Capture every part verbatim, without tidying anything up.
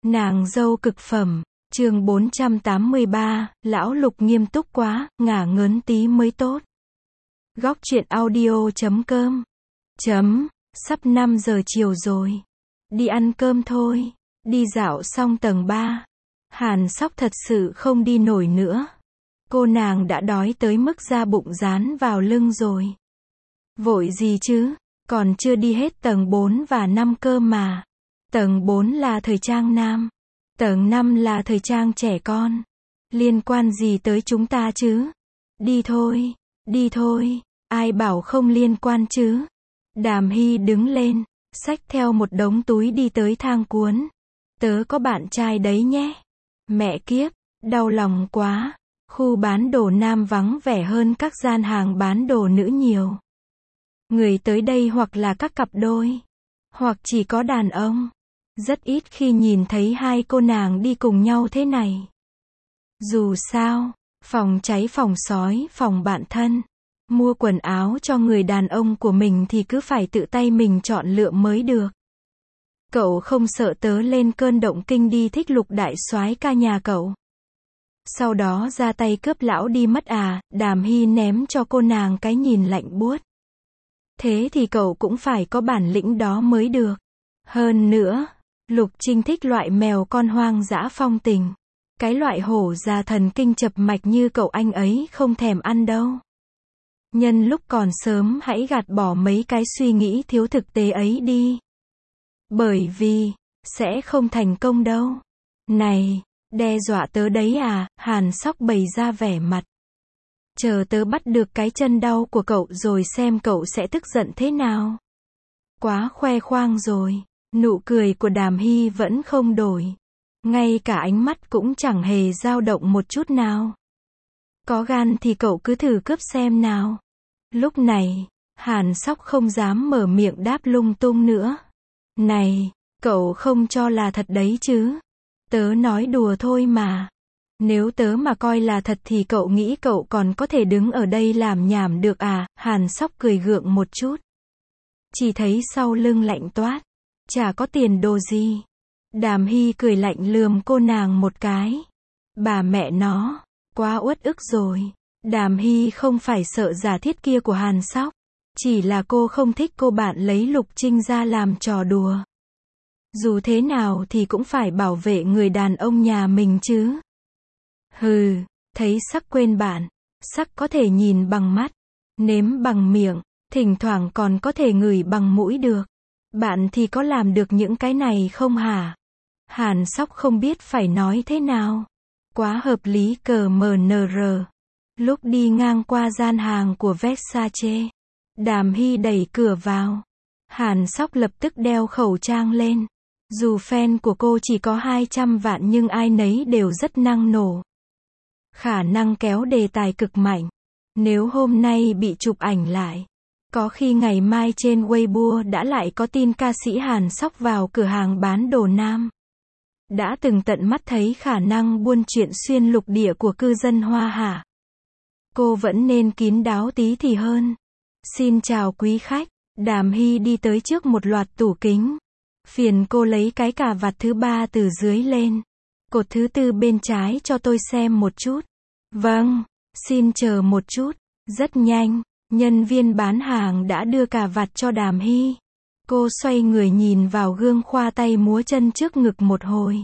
Nàng dâu cực phẩm, chương bốn trăm tám mươi ba, lão Lục nghiêm túc quá, ngả ngớn tí mới tốt. Góc truyện audio chấm com chấm, sắp năm giờ chiều rồi. Đi ăn cơm thôi. Đi dạo xong tầng ba. Hàn Sóc thật sự không đi nổi nữa. Cô nàng đã đói tới mức da bụng dán vào lưng rồi. Vội gì chứ, còn chưa đi hết tầng bốn và năm cơ mà. Tầng bốn là thời trang nam. Tầng năm là thời trang trẻ con. Liên quan gì tới chúng ta chứ? Đi thôi, đi thôi, ai bảo không liên quan chứ? Đàm Hy đứng lên, xách theo một đống túi đi tới thang cuốn. Tớ có bạn trai đấy nhé. Mẹ kiếp, đau lòng quá. Khu bán đồ nam vắng vẻ hơn các gian hàng bán đồ nữ nhiều. Người tới đây hoặc là các cặp đôi, hoặc chỉ có đàn ông. Rất ít khi nhìn thấy hai cô nàng đi cùng nhau thế này. Dù sao, phòng cháy phòng sói, phòng bạn thân. Mua quần áo cho người đàn ông của mình thì cứ phải tự tay mình chọn lựa mới được. Cậu không sợ tớ lên cơn động kinh đi thích Lục đại soái ca nhà cậu? Sau đó ra tay cướp lão đi mất à? Đàm Hy ném cho cô nàng cái nhìn lạnh buốt. Thế thì cậu cũng phải có bản lĩnh đó mới được. Hơn nữa, Lục Trinh thích loại mèo con hoang dã phong tình. Cái loại hổ già thần kinh chập mạch như cậu anh ấy không thèm ăn đâu. Nhân lúc còn sớm hãy gạt bỏ mấy cái suy nghĩ thiếu thực tế ấy đi. Bởi vì, sẽ không thành công đâu. Này, đe dọa tớ đấy à? Hàn Sóc bày ra vẻ mặt. Chờ tớ bắt được cái chân đau của cậu rồi xem cậu sẽ tức giận thế nào. Quá khoe khoang rồi. Nụ cười của Đàm Hy vẫn không đổi. Ngay cả ánh mắt cũng chẳng hề dao động một chút nào. Có gan thì cậu cứ thử cướp xem nào. Lúc này, Hàn Sóc không dám mở miệng đáp lung tung nữa. Này, cậu không cho là thật đấy chứ? Tớ nói đùa thôi mà. Nếu tớ mà coi là thật thì cậu nghĩ cậu còn có thể đứng ở đây làm nhảm được à? Hàn Sóc cười gượng một chút. Chỉ thấy sau lưng lạnh toát. Chả có tiền đồ gì. Đàm Hy cười lạnh lườm cô nàng một cái. Bà mẹ nó, quá uất ức rồi. Đàm Hy không phải sợ giả thiết kia của Hàn Sóc. Chỉ là cô không thích cô bạn lấy Lục Trinh ra làm trò đùa. Dù thế nào thì cũng phải bảo vệ người đàn ông nhà mình chứ. Hừ, thấy sắc quên bạn. Sắc có thể nhìn bằng mắt, nếm bằng miệng, thỉnh thoảng còn có thể ngửi bằng mũi được. Bạn thì có làm được những cái này không hả? Hàn Sóc không biết phải nói thế nào. Quá hợp lý cờ mờ nờ rờ. Lúc đi ngang qua gian hàng của Versace, Đàm Hy đẩy cửa vào. Hàn Sóc lập tức đeo khẩu trang lên. Dù fan của cô chỉ có hai trăm vạn nhưng ai nấy đều rất năng nổ. Khả năng kéo đề tài cực mạnh. Nếu hôm nay bị chụp ảnh lại, có khi ngày mai trên Weibo đã lại có tin ca sĩ Hàn Sóc vào cửa hàng bán đồ nam. Đã từng tận mắt thấy khả năng buôn chuyện xuyên lục địa của cư dân Hoa hả? Cô vẫn nên kín đáo tí thì hơn. Xin chào quý khách. Đàm Hy đi tới trước một loạt tủ kính. Phiền cô lấy cái cà vạt thứ ba từ dưới lên. Cột thứ tư bên trái cho tôi xem một chút. Vâng, xin chờ một chút. Rất nhanh, nhân viên bán hàng đã đưa cà vạt cho Đàm Hy. Cô xoay người nhìn vào gương khoa tay múa chân trước ngực một hồi.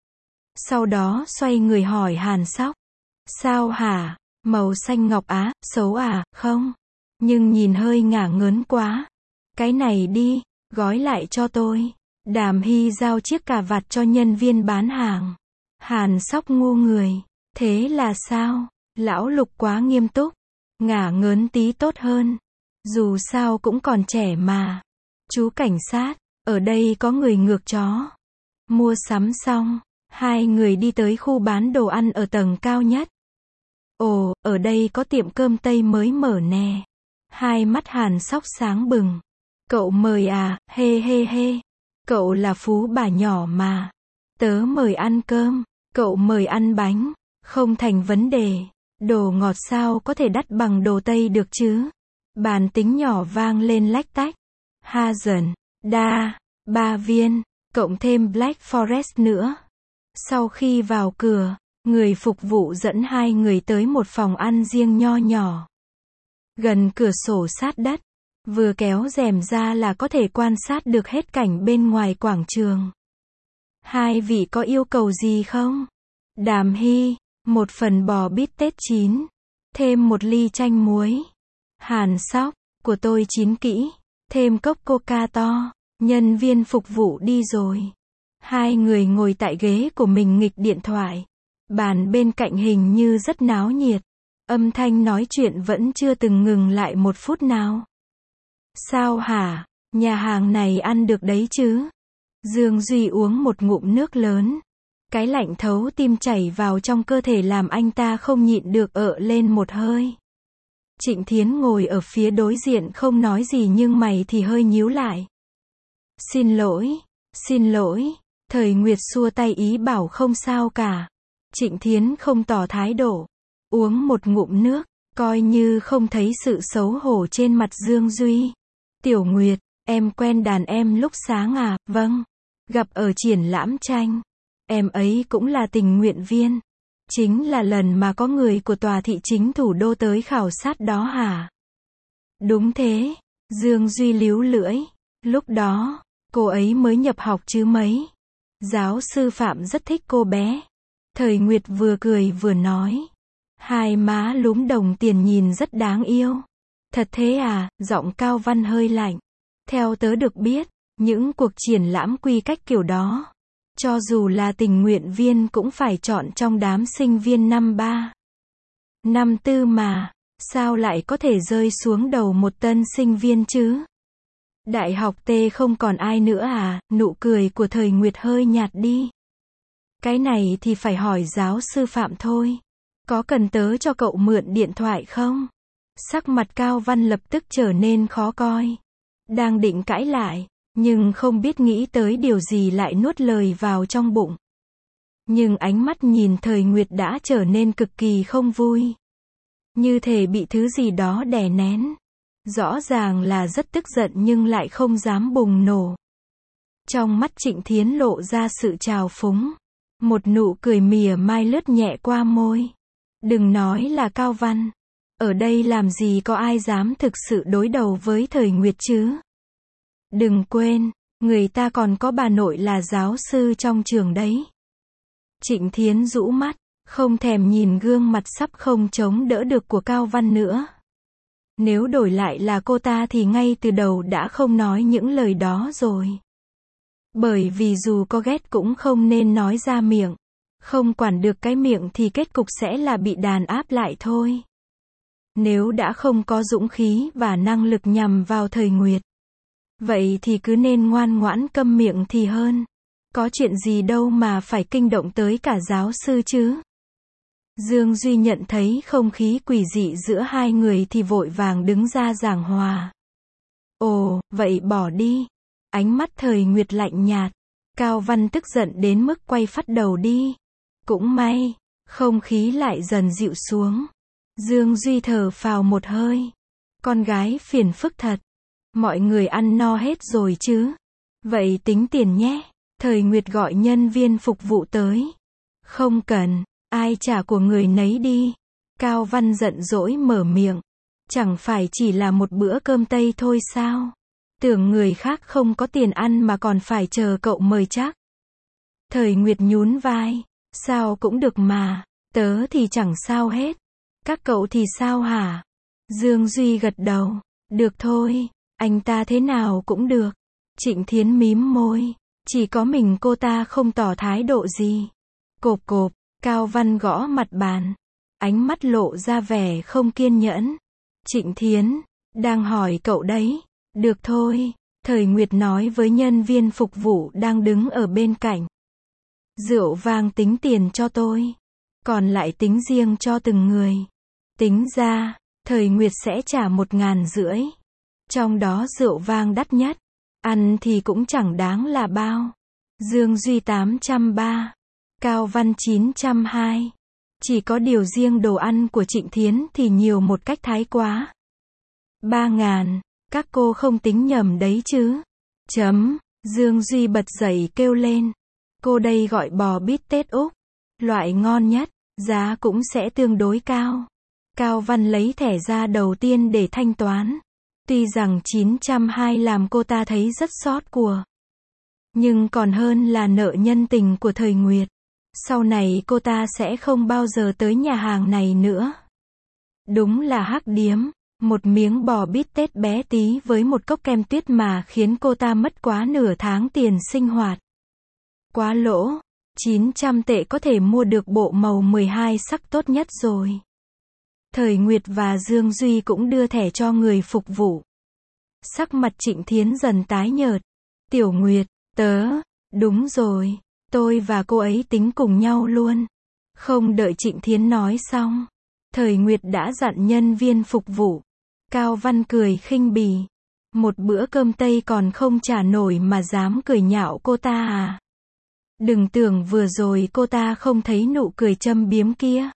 Sau đó xoay người hỏi Hàn Sóc. Sao hả? Màu xanh ngọc á, xấu à? Không. Nhưng nhìn hơi ngả ngớn quá. Cái này đi, gói lại cho tôi. Đàm Hy giao chiếc cà vạt cho nhân viên bán hàng. Hàn Sóc ngu người. Thế là sao? Lão Lục quá nghiêm túc. Ngả ngớn tí tốt hơn. Dù sao cũng còn trẻ mà. Chú cảnh sát, ở đây có người ngược chó. Mua sắm xong, hai người đi tới khu bán đồ ăn ở tầng cao nhất. Ồ, ở đây có tiệm cơm Tây mới mở nè. Hai mắt Hàn Sóc sáng bừng. Cậu mời à? Hê hê hê. Cậu là phú bà nhỏ mà. Tớ mời ăn cơm, cậu mời ăn bánh. Không thành vấn đề. Đồ ngọt sao có thể đắt bằng đồ Tây được chứ? Bàn tính nhỏ vang lên lách tách. Hazen, đa, ba viên, cộng thêm Black Forest nữa. Sau khi vào cửa, người phục vụ dẫn hai người tới một phòng ăn riêng nho nhỏ. Gần cửa sổ sát đất, vừa kéo rèm ra là có thể quan sát được hết cảnh bên ngoài quảng trường. Hai vị có yêu cầu gì không? Đàm Hy, một phần bò bít tết chín, thêm một ly chanh muối. Hàn Sóc, của tôi chín kỹ, thêm cốc coca to. Nhân viên phục vụ đi rồi. Hai người ngồi tại ghế của mình nghịch điện thoại. Bàn bên cạnh hình như rất náo nhiệt. Âm thanh nói chuyện vẫn chưa từng ngừng lại một phút nào. Sao hả? Nhà hàng này ăn được đấy chứ? Dương Duy uống một ngụm nước lớn. Cái lạnh thấu tim chảy vào trong cơ thể làm anh ta không nhịn được ợ lên một hơi. Trịnh Thiến ngồi ở phía đối diện không nói gì nhưng mày thì hơi nhíu lại. Xin lỗi, xin lỗi. Thời Nguyệt xua tay ý bảo không sao cả. Trịnh Thiến không tỏ thái độ. Uống một ngụm nước, coi như không thấy sự xấu hổ trên mặt Dương Duy. Tiểu Nguyệt, em quen đàn em lúc sáng à? Vâng. Gặp ở triển lãm tranh. Em ấy cũng là tình nguyện viên. Chính là lần mà có người của tòa thị chính thủ đô tới khảo sát đó hả? Đúng thế. Dương Duy líu lưỡi. Lúc đó, cô ấy mới nhập học chứ mấy. Giáo sư Phạm rất thích cô bé. Thời Nguyệt vừa cười vừa nói. Hai má lúm đồng tiền nhìn rất đáng yêu. Thật thế à? Giọng Cao Văn hơi lạnh. Theo tớ được biết, những cuộc triển lãm quy cách kiểu đó, cho dù là tình nguyện viên cũng phải chọn trong đám sinh viên năm ba, năm tư mà, sao lại có thể rơi xuống đầu một tân sinh viên chứ? Đại học T không còn ai nữa à? Nụ cười của Thời Nguyệt hơi nhạt đi. Cái này thì phải hỏi giáo sư Phạm thôi. Có cần tớ cho cậu mượn điện thoại không? Sắc mặt Cao Văn lập tức trở nên khó coi. Đang định cãi lại, nhưng không biết nghĩ tới điều gì lại nuốt lời vào trong bụng. Nhưng ánh mắt nhìn Thời Nguyệt đã trở nên cực kỳ không vui. Như thể bị thứ gì đó đè nén. Rõ ràng là rất tức giận nhưng lại không dám bùng nổ. Trong mắt Trịnh Thiến lộ ra sự trào phúng. Một nụ cười mỉa mai lướt nhẹ qua môi. Đừng nói là Cao Văn. Ở đây làm gì có ai dám thực sự đối đầu với Thời Nguyệt chứ? Đừng quên, người ta còn có bà nội là giáo sư trong trường đấy. Trịnh Thiến rũ mắt, không thèm nhìn gương mặt sắp không chống đỡ được của Cao Văn nữa. Nếu đổi lại là cô ta thì ngay từ đầu đã không nói những lời đó rồi. Bởi vì dù có ghét cũng không nên nói ra miệng. Không quản được cái miệng thì kết cục sẽ là bị đàn áp lại thôi. Nếu đã không có dũng khí và năng lực nhằm vào Thời Nguyệt, vậy thì cứ nên ngoan ngoãn câm miệng thì hơn. Có chuyện gì đâu mà phải kinh động tới cả giáo sư chứ. Dương Duy nhận thấy không khí quỷ dị giữa hai người thì vội vàng đứng ra giảng hòa. Ồ, vậy bỏ đi. Ánh mắt Thời Nguyệt lạnh nhạt. Cao Văn tức giận đến mức quay phắt đầu đi. Cũng may, không khí lại dần dịu xuống. Dương Duy thở phào một hơi. Con gái phiền phức thật. Mọi người ăn no hết rồi chứ? Vậy tính tiền nhé. Thời Nguyệt gọi nhân viên phục vụ tới. Không cần, ai trả của người nấy đi. Cao Văn giận dỗi mở miệng. Chẳng phải chỉ là một bữa cơm Tây thôi sao? Tưởng người khác không có tiền ăn mà còn phải chờ cậu mời chắc. Thời Nguyệt nhún vai. Sao cũng được mà, tớ thì chẳng sao hết. Các cậu thì sao hả? Dương Duy gật đầu. Được thôi, anh ta thế nào cũng được. Trịnh Thiến mím môi. Chỉ có mình cô ta không tỏ thái độ gì. Cộp cộp, Cao Văn gõ mặt bàn. Ánh mắt lộ ra vẻ không kiên nhẫn. Trịnh Thiến, đang hỏi cậu đấy. Được thôi, Thời Nguyệt nói với nhân viên phục vụ đang đứng ở bên cạnh. Rượu vang tính tiền cho tôi. Còn lại tính riêng cho từng người. Tính ra, Thời Nguyệt sẽ trả một ngàn rưỡi. Trong đó rượu vang đắt nhất. Ăn thì cũng chẳng đáng là bao. Dương Duy tám trăm ba. Cao Văn chín trăm hai. Chỉ có điều riêng đồ ăn của Trịnh Thiến thì nhiều một cách thái quá. Ba ngàn. Các cô không tính nhầm đấy chứ. Chấm. Dương Duy bật dậy kêu lên. Cô đây gọi bò bít tết Úc. Loại ngon nhất, giá cũng sẽ tương đối cao. Cao Văn lấy thẻ ra đầu tiên để thanh toán. Tuy rằng chín trăm hai làm cô ta thấy rất xót của. Nhưng còn hơn là nợ nhân tình của thời Nguyệt. Sau này cô ta sẽ không bao giờ tới nhà hàng này nữa. Đúng là hắc điếm. Một miếng bò bít tết bé tí với một cốc kem tuyết mà khiến cô ta mất quá nửa tháng tiền sinh hoạt. Quá lỗ. chín trăm tệ có thể mua được bộ màu mười hai sắc tốt nhất rồi. Thời Nguyệt và Dương Duy cũng đưa thẻ cho người phục vụ. Sắc mặt Trịnh Thiến dần tái nhợt. Tiểu Nguyệt, tớ, đúng rồi, tôi và cô ấy tính cùng nhau luôn. Không đợi Trịnh Thiến nói xong, Thời Nguyệt đã dặn nhân viên phục vụ. Cao Văn cười khinh bỉ. Một bữa cơm Tây còn không trả nổi mà dám cười nhạo cô ta à? Đừng tưởng vừa rồi cô ta không thấy nụ cười châm biếm kia.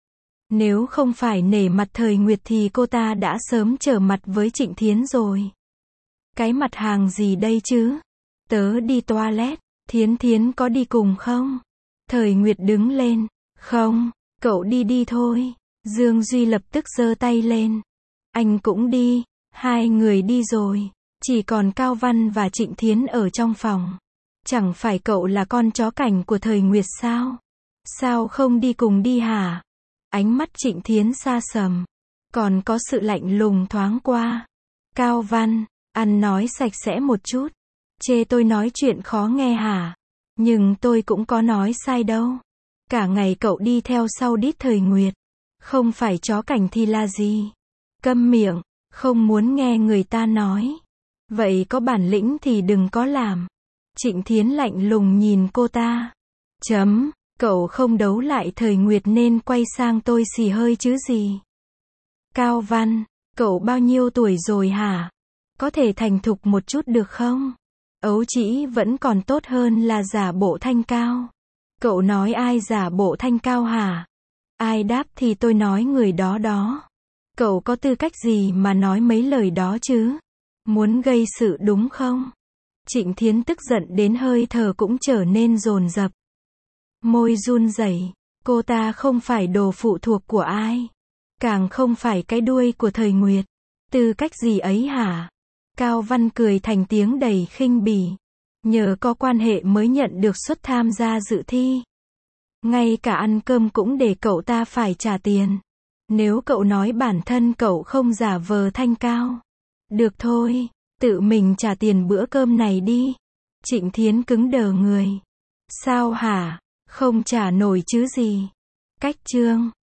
Nếu không phải nể mặt Thời Nguyệt thì cô ta đã sớm trở mặt với Trịnh Thiến rồi. Cái mặt hàng gì đây chứ? Tớ đi toilet, Thiến Thiến có đi cùng không? Thời Nguyệt đứng lên. Không, cậu đi đi thôi. Dương Duy lập tức giơ tay lên. Anh cũng đi. Hai người đi rồi. Chỉ còn Cao Văn và Trịnh Thiến ở trong phòng. Chẳng phải cậu là con chó cảnh của Thời Nguyệt sao? Sao không đi cùng đi hả? Ánh mắt Trịnh Thiến xa sầm. Còn có sự lạnh lùng thoáng qua. Cao Văn, ăn nói sạch sẽ một chút. Chê tôi nói chuyện khó nghe hả? Nhưng tôi cũng có nói sai đâu. Cả ngày cậu đi theo sau đít Thời Nguyệt. Không phải chó cảnh thì là gì? Câm miệng, không muốn nghe người ta nói. Vậy có bản lĩnh thì đừng có làm. Trịnh Thiến lạnh lùng nhìn cô ta. Chấm, cậu không đấu lại Thời Nguyệt nên quay sang tôi xì hơi chứ gì. Cao Văn, cậu bao nhiêu tuổi rồi hả? Có thể thành thục một chút được không? Ấu trĩ vẫn còn tốt hơn là giả bộ thanh cao. Cậu nói ai giả bộ thanh cao hả? Ai đáp thì tôi nói người đó đó. Cậu có tư cách gì mà nói mấy lời đó chứ? Muốn gây sự đúng không? Trịnh Thiến tức giận đến hơi thở cũng trở nên dồn dập. Môi run rẩy, cô ta không phải đồ phụ thuộc của ai. Càng không phải cái đuôi của Thời Nguyệt. Tư cách gì ấy hả? Cao Văn cười thành tiếng đầy khinh bỉ. Nhờ có quan hệ mới nhận được suất tham gia dự thi. Ngay cả ăn cơm cũng để cậu ta phải trả tiền. Nếu cậu nói bản thân cậu không giả vờ thanh cao. Được thôi, tự mình trả tiền bữa cơm này đi. Trịnh Thiến cứng đờ người. Sao hả? Không trả nổi chứ gì? Cách chương